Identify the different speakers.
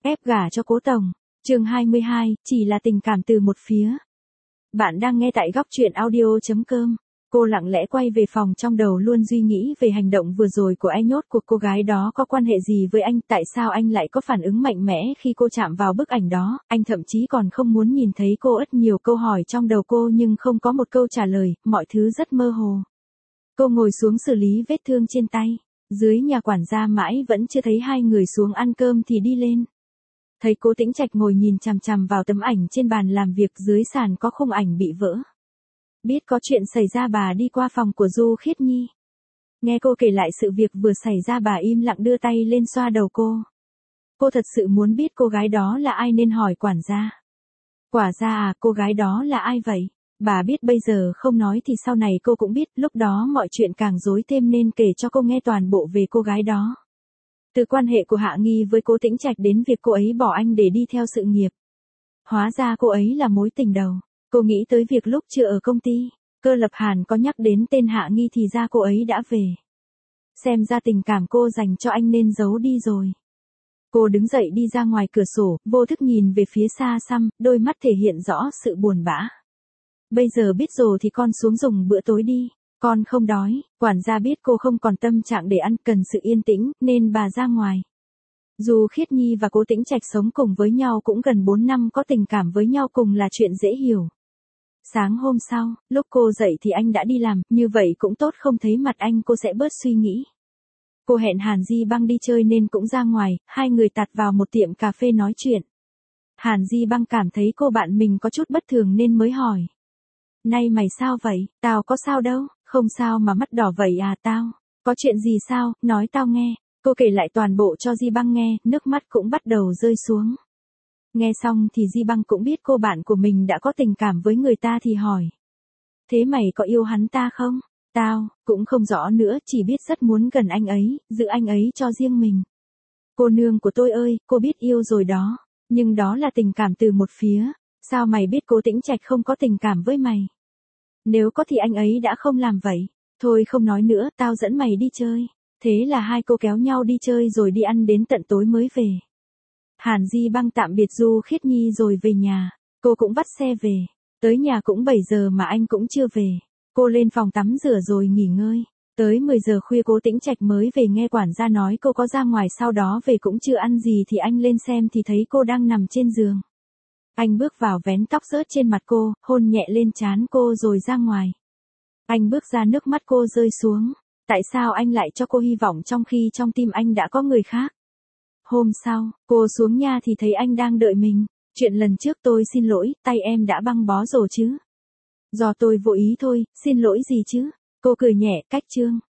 Speaker 1: Ép gả cho Cố Tổng. Chương 22, chỉ là tình cảm từ một phía. Bạn đang nghe tại góc truyện audio.com. Cô lặng lẽ quay về phòng, trong đầu luôn suy nghĩ về hành động vừa rồi của anh. Nhốt cuộc cô gái đó có quan hệ gì với anh, tại sao anh lại có phản ứng mạnh mẽ khi cô chạm vào bức ảnh đó. Anh thậm chí còn không muốn nhìn thấy cô. Rất nhiều câu hỏi trong đầu cô nhưng không có một câu trả lời, mọi thứ rất mơ hồ. Cô ngồi xuống xử lý vết thương trên tay. Dưới nhà quản gia mãi vẫn chưa thấy hai người xuống ăn cơm thì đi lên. Thấy Cố Tĩnh Trạch ngồi nhìn chằm chằm vào tấm ảnh trên bàn làm việc, dưới sàn có khung ảnh bị vỡ. Biết có chuyện xảy ra, bà đi qua phòng của Du Khiết Nhi. Nghe cô kể lại sự việc vừa xảy ra, bà im lặng đưa tay lên xoa đầu cô. Cô thật sự muốn biết cô gái đó là ai nên hỏi quản gia. Quản gia à, cô gái đó là ai vậy? Bà biết bây giờ không nói thì sau này cô cũng biết, lúc đó mọi chuyện càng rối thêm nên kể cho cô nghe toàn bộ về cô gái đó. Từ quan hệ của Hạ Nghi với Cố Tĩnh Trạch đến việc cô ấy bỏ anh để đi theo sự nghiệp. Hóa ra cô ấy là mối tình đầu. Cô nghĩ tới việc lúc chưa ở công ty, Cơ Lập Hàn có nhắc đến tên Hạ Nghi thì ra cô ấy đã về. Xem ra tình cảm cô dành cho anh nên giấu đi rồi. Cô đứng dậy đi ra ngoài cửa sổ, vô thức nhìn về phía xa xăm, đôi mắt thể hiện rõ sự buồn bã. Bây giờ biết rồi thì con xuống dùng bữa tối đi. Con không đói. Quản gia biết cô không còn tâm trạng để ăn, cần sự yên tĩnh, nên bà ra ngoài. Du Khiết Nhi và Cố Tĩnh Trạch sống cùng với nhau cũng gần 4 năm, có tình cảm với nhau cùng là chuyện dễ hiểu. Sáng hôm sau, lúc cô dậy thì anh đã đi làm, như vậy cũng tốt, không thấy mặt anh cô sẽ bớt suy nghĩ. Cô hẹn Hàn Di Băng đi chơi nên cũng ra ngoài, hai người tạt vào một tiệm cà phê nói chuyện. Hàn Di Băng cảm thấy cô bạn mình có chút bất thường nên mới hỏi. Nay mày sao vậy? Tao có sao đâu, không sao mà mắt đỏ vậy à tao. Có chuyện gì sao, nói tao nghe. Cô kể lại toàn bộ cho Di Băng nghe, nước mắt cũng bắt đầu rơi xuống. Nghe xong thì Di Băng cũng biết cô bạn của mình đã có tình cảm với người ta thì hỏi. Thế mày có yêu hắn ta không? Tao, cũng không rõ nữa, chỉ biết rất muốn gần anh ấy, giữ anh ấy cho riêng mình. Cô nương của tôi ơi, cô biết yêu rồi đó. Nhưng đó là tình cảm từ một phía. Sao mày biết Cố Tĩnh Trạch không có tình cảm với mày? Nếu có thì anh ấy đã không làm vậy. Thôi không nói nữa, tao dẫn mày đi chơi. Thế là hai cô kéo nhau đi chơi rồi đi ăn đến tận tối mới về. Hàn Di Băng tạm biệt Du Khiết Nhi rồi về nhà. Cô cũng bắt xe về. Tới nhà cũng 7 giờ mà anh cũng chưa về. Cô lên phòng tắm rửa rồi nghỉ ngơi. Tới 10 giờ khuya Cố Tĩnh Trạch mới về, nghe quản gia nói cô có ra ngoài, sau đó về cũng chưa ăn gì thì anh lên xem thì thấy cô đang nằm trên giường. Anh bước vào vén tóc rớt trên mặt cô, hôn nhẹ lên trán cô rồi ra ngoài. Anh bước ra, nước mắt cô rơi xuống. Tại sao anh lại cho cô hy vọng trong khi trong tim anh đã có người khác? Hôm sau, cô xuống nhà thì thấy anh đang đợi mình. Chuyện lần trước tôi xin lỗi, tay em đã băng bó rồi chứ? Do tôi vô ý thôi, xin lỗi gì chứ? Cô cười nhẹ, cách chương.